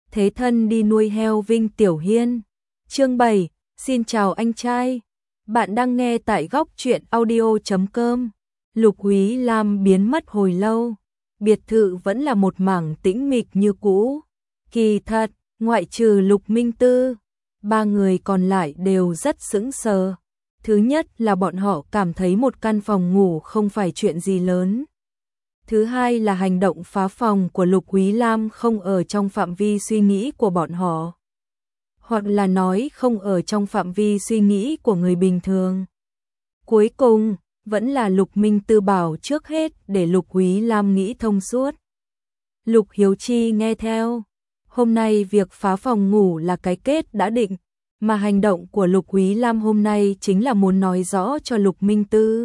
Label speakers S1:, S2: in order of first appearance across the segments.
S1: thế thân đi nuôi heo Vinh Tiểu Hiên. Chương 7, xin chào anh trai. Bạn đang nghe tại góc truyện audio.com. Lục Úy Lam biến mất hồi lâu, biệt thự vẫn là một mảng tĩnh mịch như cũ. Kỳ thật, ngoại trừ Lục Minh Tư, ba người còn lại đều rất sững sờ. Thứ nhất là bọn họ cảm thấy một căn phòng ngủ không phải chuyện gì lớn. Thứ hai là hành động phá phòng của Lục Úy Lam không ở trong phạm vi suy nghĩ của bọn họ. Hoặc là nói không ở trong phạm vi suy nghĩ của người bình thường. Cuối cùng, vẫn là Lục Minh Tư bảo trước hết để Lục Úy Lam nghĩ thông suốt. Lục Hiếu Chi nghe theo. Hôm nay việc phá phòng ngủ là cái kết đã định, mà hành động của Lục Úy Lam hôm nay chính là muốn nói rõ cho Lục Minh Tư.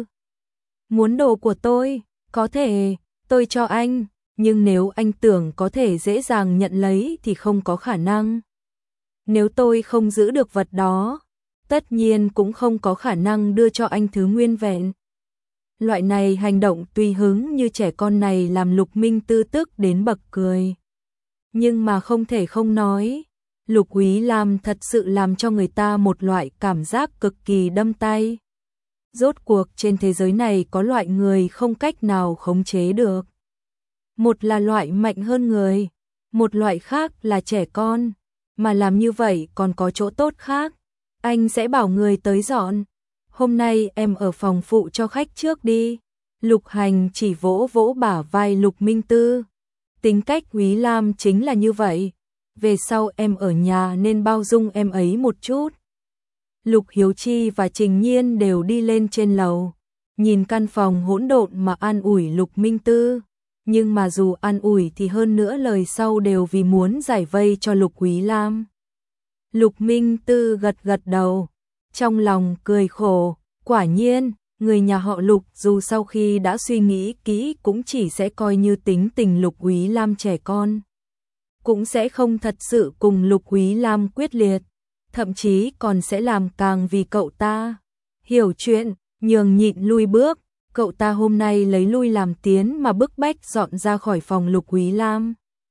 S1: Muốn đồ của tôi, có thể, tôi cho anh, nhưng nếu anh tưởng có thể dễ dàng nhận lấy thì không có khả năng. Nếu tôi không giữ được vật đó, tất nhiên cũng không có khả năng đưa cho anh thứ nguyên vẹn. Loại này hành động tùy hứng như trẻ con này làm Lục Minh Tư tức đến bật cười. Nhưng mà không thể không nói, Lục Úy Lam thật sự làm cho người ta một loại cảm giác cực kỳ đâm tay. Rốt cuộc trên thế giới này có loại người không cách nào khống chế được. Một là loại mạnh hơn người, một loại khác là trẻ con, mà làm như vậy còn có chỗ tốt khác. Anh sẽ bảo người tới dọn. Hôm nay em ở phòng phụ cho khách trước đi. Lục Hành chỉ vỗ vỗ bả vai Lục Minh Tư. Tính cách Úy Lam chính là như vậy. Về sau em ở nhà nên bao dung em ấy một chút. Lục Hiếu Chi và Trình Nhiên đều đi lên trên lầu, nhìn căn phòng hỗn độn mà an ủi Lục Minh Tư. Nhưng mà dù an ủi thì hơn nữa lời sau đều vì muốn giải vây cho Lục Úy Lam. Lục Minh Tư gật gật đầu, trong lòng cười khổ, quả nhiên, người nhà họ Lục dù sau khi đã suy nghĩ kỹ cũng chỉ sẽ coi như tính tình Lục Úy Lam trẻ con. Cũng sẽ không thật sự cùng Lục Úy Lam quyết liệt, thậm chí còn sẽ làm càng vì cậu ta. Hiểu chuyện, nhường nhịn lui bước, cậu ta hôm nay lấy lui làm tiến mà bức bách dọn ra khỏi phòng Lục Úy Lam.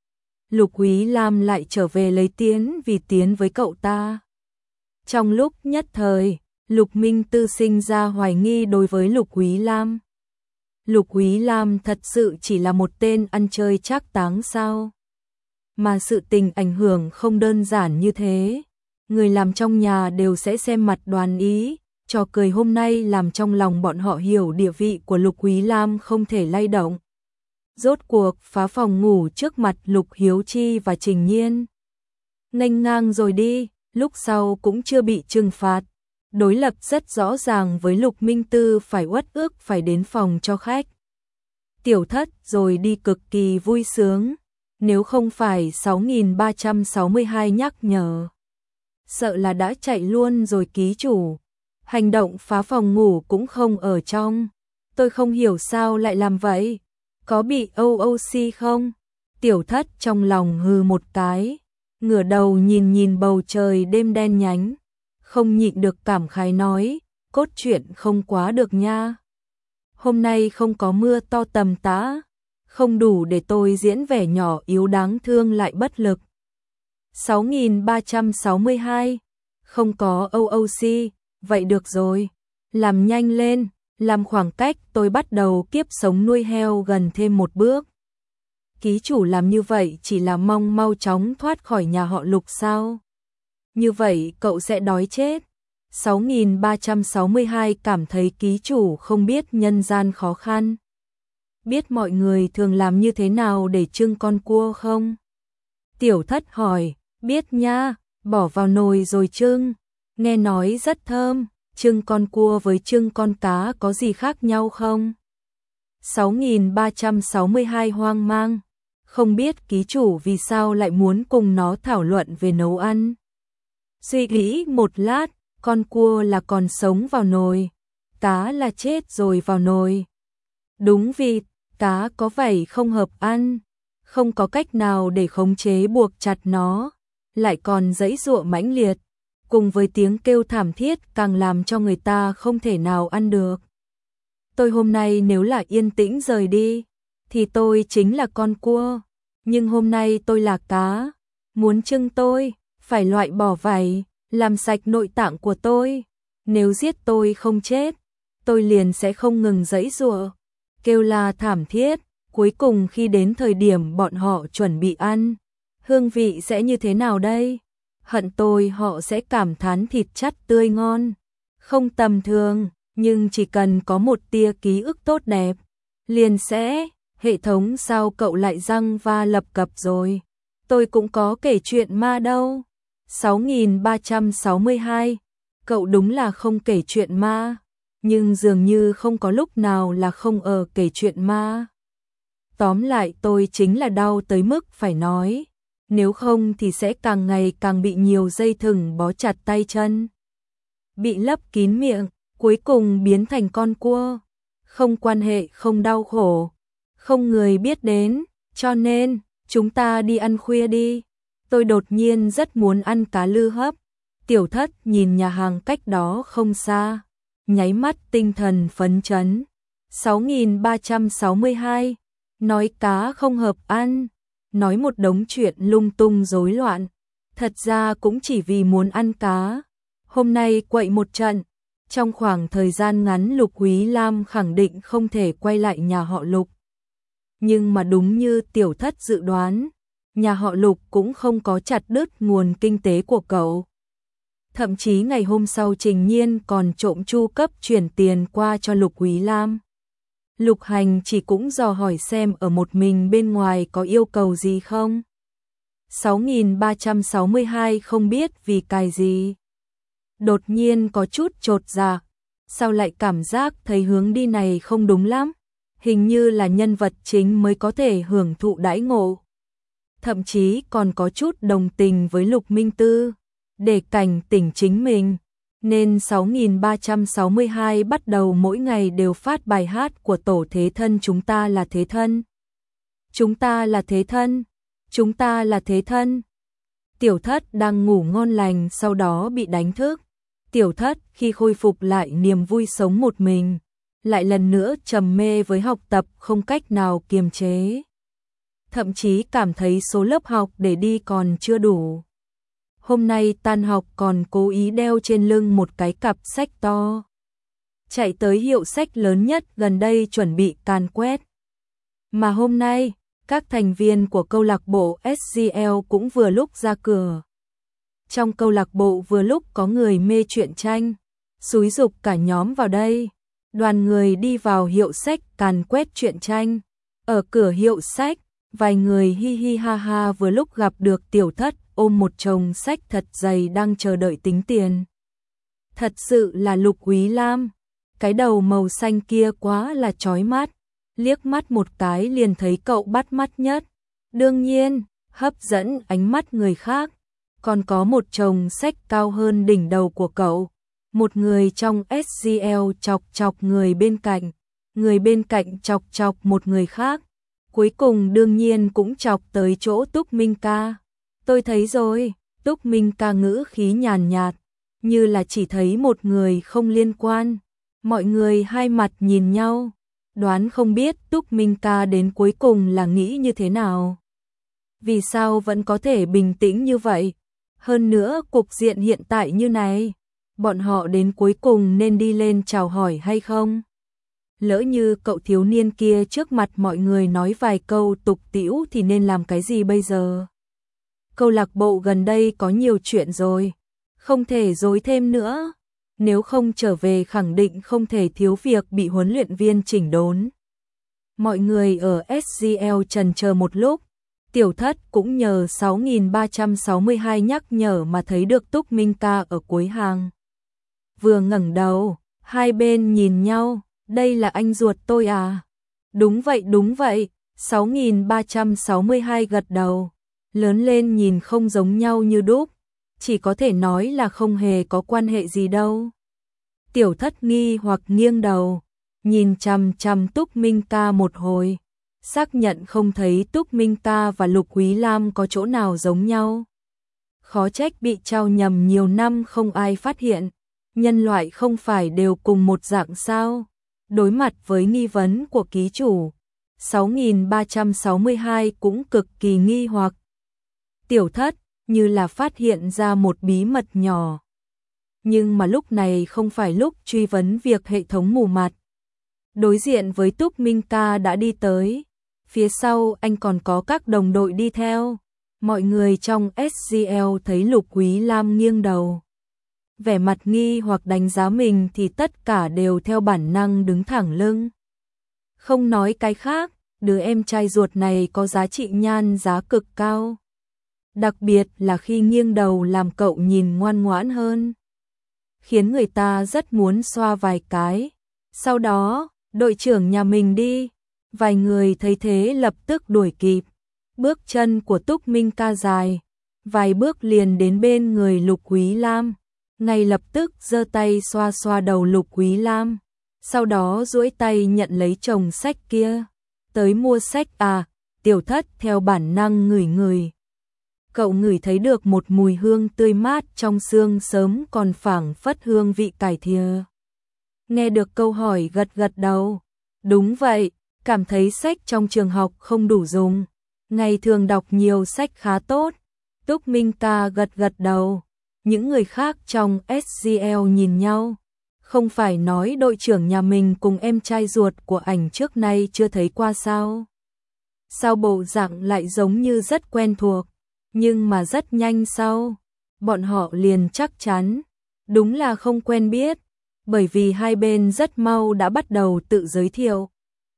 S1: Lục Úy Lam lại trở về lấy tiến vì tiến với cậu ta. Trong lúc nhất thời, Lục Minh Tư sinh ra hoài nghi đối với Lục Úy Lam. Lục Úy Lam thật sự chỉ là một tên ăn chơi trác táng sao? Mà sự tình ảnh hưởng không đơn giản như thế. Người làm trong nhà đều sẽ xem mặt đoán ý. Trò cười hôm nay làm trong lòng bọn họ hiểu địa vị của Lục Úy Lam không thể lay động. Rốt cuộc phá phòng ngủ trước mặt Lục Hiếu Chi và Trình Nhiên. Nghênh ngang rồi đi, lúc sau cũng chưa bị trừng phạt. Đối lập rất rõ ràng với Lục Minh Tư phải uất ức phải đến phòng cho khách. Tiểu Thất rồi đi cực kỳ vui sướng, nếu không phải 6362 nhắc nhở. Sợ là đã chạy luôn rồi ký chủ. Hành động phá phòng ngủ cũng không ở trong. Tôi không hiểu sao lại làm vậy. Có bị OOC không? Tiểu Thất trong lòng hừ một cái, ngửa đầu nhìn nhìn bầu trời đêm đen nhánh, không nhịn được cảm khái nói, cốt truyện không quá được nha. Hôm nay không có mưa to tầm tã, không đủ để tôi diễn vẻ nhỏ yếu đáng thương lại bất lực. 6362, không có OOC, vậy được rồi, làm nhanh lên, làm khoảng cách tôi bắt đầu kiếp sống nuôi heo gần thêm một bước. Ký chủ làm như vậy chỉ là mong mau chóng thoát khỏi nhà họ Lục sao? Như vậy cậu sẽ đói chết. 6362 cảm thấy ký chủ không biết nhân gian khó khăn. Biết mọi người thường làm như thế nào để trưng con cua không? Tiểu Thất hỏi, biết nha, bỏ vào nồi rồi trưng. Nghe nói rất thơm, trưng con cua với trưng con cá có gì khác nhau không? 6362 hoang mang, không biết ký chủ vì sao lại muốn cùng nó thảo luận về nấu ăn. Suy nghĩ một lát, con cua là còn sống vào nồi, cá là chết rồi vào nồi. Đúng vì cá có vảy không hợp ăn, không có cách nào để khống chế buộc chặt nó, lại còn giãy giụa mãnh liệt, cùng với tiếng kêu thảm thiết càng làm cho người ta không thể nào ăn được. Tôi hôm nay nếu là yên tĩnh rời đi, thì tôi chính là con cua, nhưng hôm nay tôi là cá, Muốn trưng tôi, phải loại bỏ vảy, làm sạch nội tạng của tôi. Nếu giết tôi không chết, tôi liền sẽ không ngừng giãy giụa, kêu la thảm thiết. Cuối cùng khi đến thời điểm bọn họ chuẩn bị ăn, hương vị sẽ như thế nào đây? Hận tôi họ sẽ cảm thán thịt chắt tươi ngon, không tầm thường, nhưng chỉ cần có một tia ký ức tốt đẹp, liền sẽ, hệ thống sao cậu lại răng va lập cập rồi? Tôi cũng có kể chuyện ma đâu. 6362, cậu đúng là không kể chuyện ma, nhưng dường như không có lúc nào là không ở kể chuyện ma. Tóm lại tôi chính là đau tới mức phải nói, nếu không thì sẽ càng ngày càng bị nhiều dây thừng bó chặt tay chân, bị lấp kín miệng, cuối cùng biến thành con cua. Không quan hệ, không đau khổ, không người biết đến, cho nên, chúng ta đi ăn khuya đi. Tôi đột nhiên rất muốn ăn cá lư hấp. Tiểu Thất nhìn nhà hàng cách đó không xa, nháy mắt tinh thần phấn chấn. 6362, nói cá không hợp ăn, nói một đống chuyện lung tung rối loạn, thật ra cũng chỉ vì muốn ăn cá. Hôm nay quậy một trận, trong khoảng thời gian ngắn Lục Quý Lam khẳng định không thể quay lại nhà họ Lục. Nhưng mà đúng như Tiểu Thất dự đoán, nhà họ Lục cũng không có chặt đứt nguồn kinh tế của cậu. Thậm chí ngày hôm sau Trình Nhiên còn trộm chu cấp chuyển tiền qua cho Lục Quý Lam. Lục Hành chỉ cũng dò hỏi xem ở một mình bên ngoài có yêu cầu gì không. 6362 không biết vì cái gì, đột nhiên có chút chột dạ, sao lại cảm giác thấy hướng đi này không đúng lắm, hình như là nhân vật chính mới có thể hưởng thụ đãi ngộ. Thậm chí còn có chút đồng tình với Lục Minh Tư, để cảnh tỉnh chính mình, nên 6362 bắt đầu mỗi ngày đều phát bài hát của tổ Thế Thân. Chúng ta là Thế Thân, chúng ta là Thế Thân, chúng ta là Thế Thân. Tiểu Thất đang ngủ ngon lành sau đó bị đánh thức. Tiểu Thất khi khôi phục lại niềm vui sống một mình, lại lần nữa trầm mê với học tập không cách nào kiềm chế. Thậm chí cảm thấy số lớp học để đi còn chưa đủ. Hôm nay tan học còn cố ý đeo trên lưng một cái cặp sách to, chạy tới hiệu sách lớn nhất gần đây chuẩn bị càn quét. Mà hôm nay, các thành viên của câu lạc bộ SGL cũng vừa lúc ra cửa. Trong câu lạc bộ vừa lúc có người mê truyện tranh, xúi giục cả nhóm vào đây. Đoàn người đi vào hiệu sách càn quét truyện tranh. Ở cửa hiệu sách, vài người hi hi ha ha vừa lúc gặp được Tiểu Thất ôm một chồng sách thật dày đang chờ đợi tính tiền. Thật sự là Lục Quý Lam, cái đầu màu xanh kia quá là chói mắt, liếc mắt một cái liền thấy cậu bắt mắt nhất. Đương nhiên, hấp dẫn ánh mắt người khác, còn có một chồng sách cao hơn đỉnh đầu của cậu. Một người trong SGL chọc chọc người bên cạnh chọc chọc một người khác. Cuối cùng đương nhiên cũng chọc tới chỗ Túc Minh Ca. Tôi thấy rồi, Túc Minh Ca ngữ khí nhàn nhạt, như là chỉ thấy một người không liên quan. Mọi người hai mặt nhìn nhau, đoán không biết Túc Minh Ca đến cuối cùng là nghĩ như thế nào. Vì sao vẫn có thể bình tĩnh như vậy? Hơn nữa cục diện hiện tại như này, bọn họ đến cuối cùng nên đi lên chào hỏi hay không? Lỡ như cậu thiếu niên kia trước mặt mọi người nói vài câu tục tĩu thì nên làm cái gì bây giờ? Câu lạc bộ gần đây có nhiều chuyện rồi, không thể dối thêm nữa. Nếu không trở về khẳng định không thể thiếu việc bị huấn luyện viên chỉnh đốn. Mọi người ở SGL chần chờ một lúc, Tiểu Thất cũng nhờ 6362 nhắc nhở mà thấy được Túc Minh Ca ở cuối hàng. Vừa ngẩng đầu, hai bên nhìn nhau, đây là anh ruột tôi à? Đúng vậy, 6362 gật đầu, lớn lên nhìn không giống nhau như đúc, chỉ có thể nói là không hề có quan hệ gì đâu. Tiểu Thất nghi hoặc nghiêng đầu, nhìn chằm chằm Túc Minh Ca một hồi, xác nhận không thấy Túc Minh Ca và Lục Quý Lam có chỗ nào giống nhau. Khó trách bị trao nhầm nhiều năm không ai phát hiện, nhân loại không phải đều cùng một dạng sao? Đối mặt với nghi vấn của ký chủ, 6362 cũng cực kỳ nghi hoặc. Tiểu Thất, như là phát hiện ra một bí mật nhỏ. Nhưng mà lúc này không phải lúc truy vấn việc hệ thống mù mặt. Đối diện với Túc Minh Ca đã đi tới, phía sau anh còn có các đồng đội đi theo. Mọi người trong SGL thấy Lục Quý Lam nghiêng đầu, vẻ mặt nghi hoặc đánh giá mình thì tất cả đều theo bản năng đứng thẳng lưng. Không nói cái khác, đứa em trai ruột này có giá trị nhan giá cực cao. Đặc biệt là khi nghiêng đầu làm cậu nhìn ngoan ngoãn hơn, khiến người ta rất muốn xoa vài cái. Sau đó, đội trưởng nhà mình đi. Vài người thấy thế lập tức đuổi kịp. Bước chân của Túc Minh Ca dài, vài bước liền đến bên người Lục Quý Lam, ngay lập tức giơ tay xoa xoa đầu Lục Quý Lam, sau đó duỗi tay nhận lấy chồng sách kia. Tới mua sách à? Tiểu Thất theo bản năng ngửi ngửi. Cậu ngửi thấy được một mùi hương tươi mát trong sương sớm còn phảng phất hương vị cải thìa. Nghe được câu hỏi gật gật đầu. Đúng vậy, cảm thấy sách trong trường học không đủ dùng. Ngày thường đọc nhiều sách khá tốt. Túc Minh Ca gật gật đầu. Những người khác trong SGL nhìn nhau. Không phải nói đội trưởng nhà mình cùng em trai ruột của ảnh trước nay chưa thấy qua sao? Sao bộ dạng lại giống như rất quen thuộc, nhưng mà rất nhanh sau, bọn họ liền chắc chắn, đúng là không quen biết, bởi vì hai bên rất mau đã bắt đầu tự giới thiệu.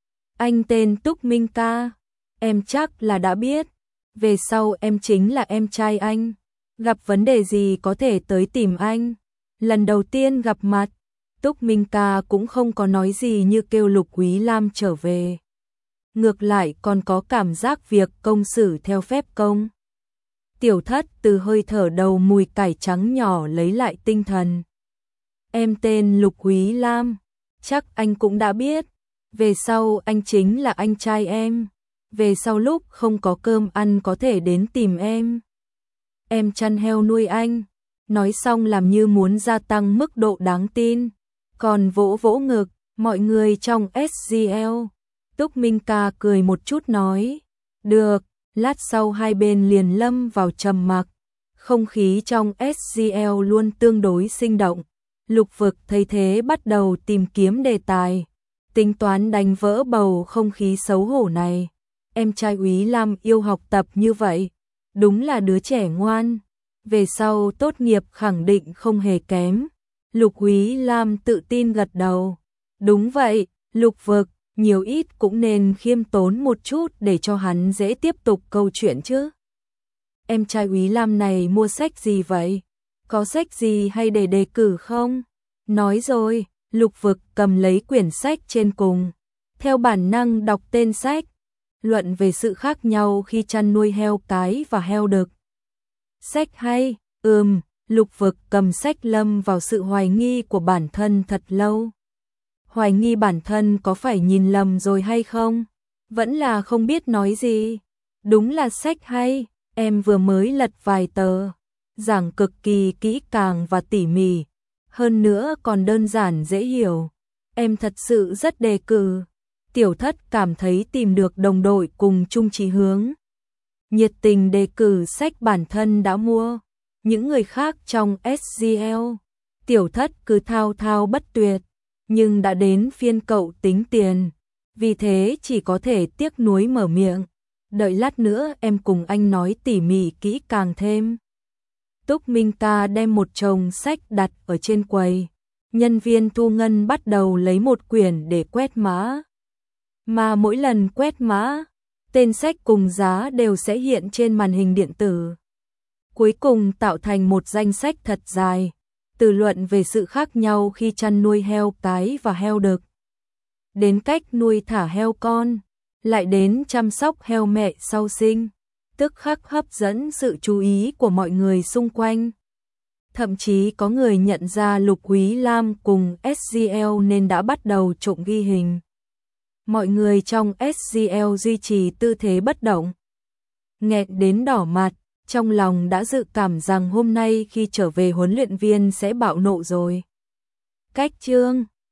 S1: Anh tên Túc Minh Ca, em chắc là đã biết, về sau em chính là em trai anh, gặp vấn đề gì có thể tới tìm anh. Lần đầu tiên gặp mặt, Túc Minh Ca cũng không có nói gì như kêu Lục Quý Lam trở về. Ngược lại còn có cảm giác việc công xử theo phép công. Tiểu Thất từ hơi thở đầu mùi cải trắng nhỏ lấy lại tinh thần. Em tên Lục Quý Lam, chắc anh cũng đã biết, về sau anh chính là anh trai em, về sau lúc không có cơm ăn có thể đến tìm em. Em chăn heo nuôi anh, nói xong làm như muốn gia tăng mức độ đáng tin, còn vỗ vỗ ngực, mọi người trong SGL. Túc Minh Ca cười một chút nói, được. Lát sau hai bên liền lâm vào trầm mặc, không khí trong SGL luôn tương đối sinh động. Lục Vực thấy thế bắt đầu tìm kiếm đề tài, tính toán đánh vỡ bầu không khí xấu hổ này. Em trai Úy Lam yêu học tập như vậy, đúng là đứa trẻ ngoan, về sau tốt nghiệp khẳng định không hề kém. Lục Úy Lam tự tin gật đầu, đúng vậy, Lục Vực, nhiều ít cũng nên khiêm tốn một chút để cho hắn dễ tiếp tục câu chuyện chứ. Em trai Úy Lam này mua sách gì vậy? Có sách gì hay để đề cử không? Nói rồi, Lục Vực cầm lấy quyển sách trên cùng, theo bản năng đọc tên sách, luận về sự khác nhau khi chăn nuôi heo cái và heo đực. Sách hay, Lục Vực cầm sách lâm vào sự hoài nghi của bản thân thật lâu. Hoài nghi bản thân có phải nhìn lầm rồi hay không? Vẫn là không biết nói gì. Đúng là sách hay, em vừa mới lật vài tờ, giảng cực kỳ kỹ càng và tỉ mỉ, hơn nữa còn đơn giản dễ hiểu. Em thật sự rất đề cử. Tiểu Thất cảm thấy tìm được đồng đội cùng chung chí hướng, nhiệt tình đề cử sách bản thân đã mua. Những người khác trong SGL, Tiểu Thất cứ thao thao bất tuyệt, nhưng đã đến phiên cậu tính tiền, vì thế chỉ có thể tiếc nuối mở miệng. Đợi lát nữa em cùng anh nói tỉ mỉ kỹ càng thêm. Túc Minh Ca đem một chồng sách đặt ở trên quầy. Nhân viên thu ngân bắt đầu lấy một quyển để quét mã. Mà mỗi lần quét mã, tên sách cùng giá đều sẽ hiện trên màn hình điện tử. Cuối cùng tạo thành một danh sách thật dài, từ luận về sự khác nhau khi chăn nuôi heo cái và heo đực, đến cách nuôi thả heo con, lại đến chăm sóc heo mẹ sau sinh, tức khắc hấp dẫn sự chú ý của mọi người xung quanh. Thậm chí có người nhận ra Lục Quý Lam cùng SGL nên đã bắt đầu trộm ghi hình. Mọi người trong SGL duy trì tư thế bất động, nghẹn đến đỏ mặt, trong lòng đã dự cảm rằng hôm nay khi trở về huấn luyện viên sẽ bạo nộ rồi. Cách chương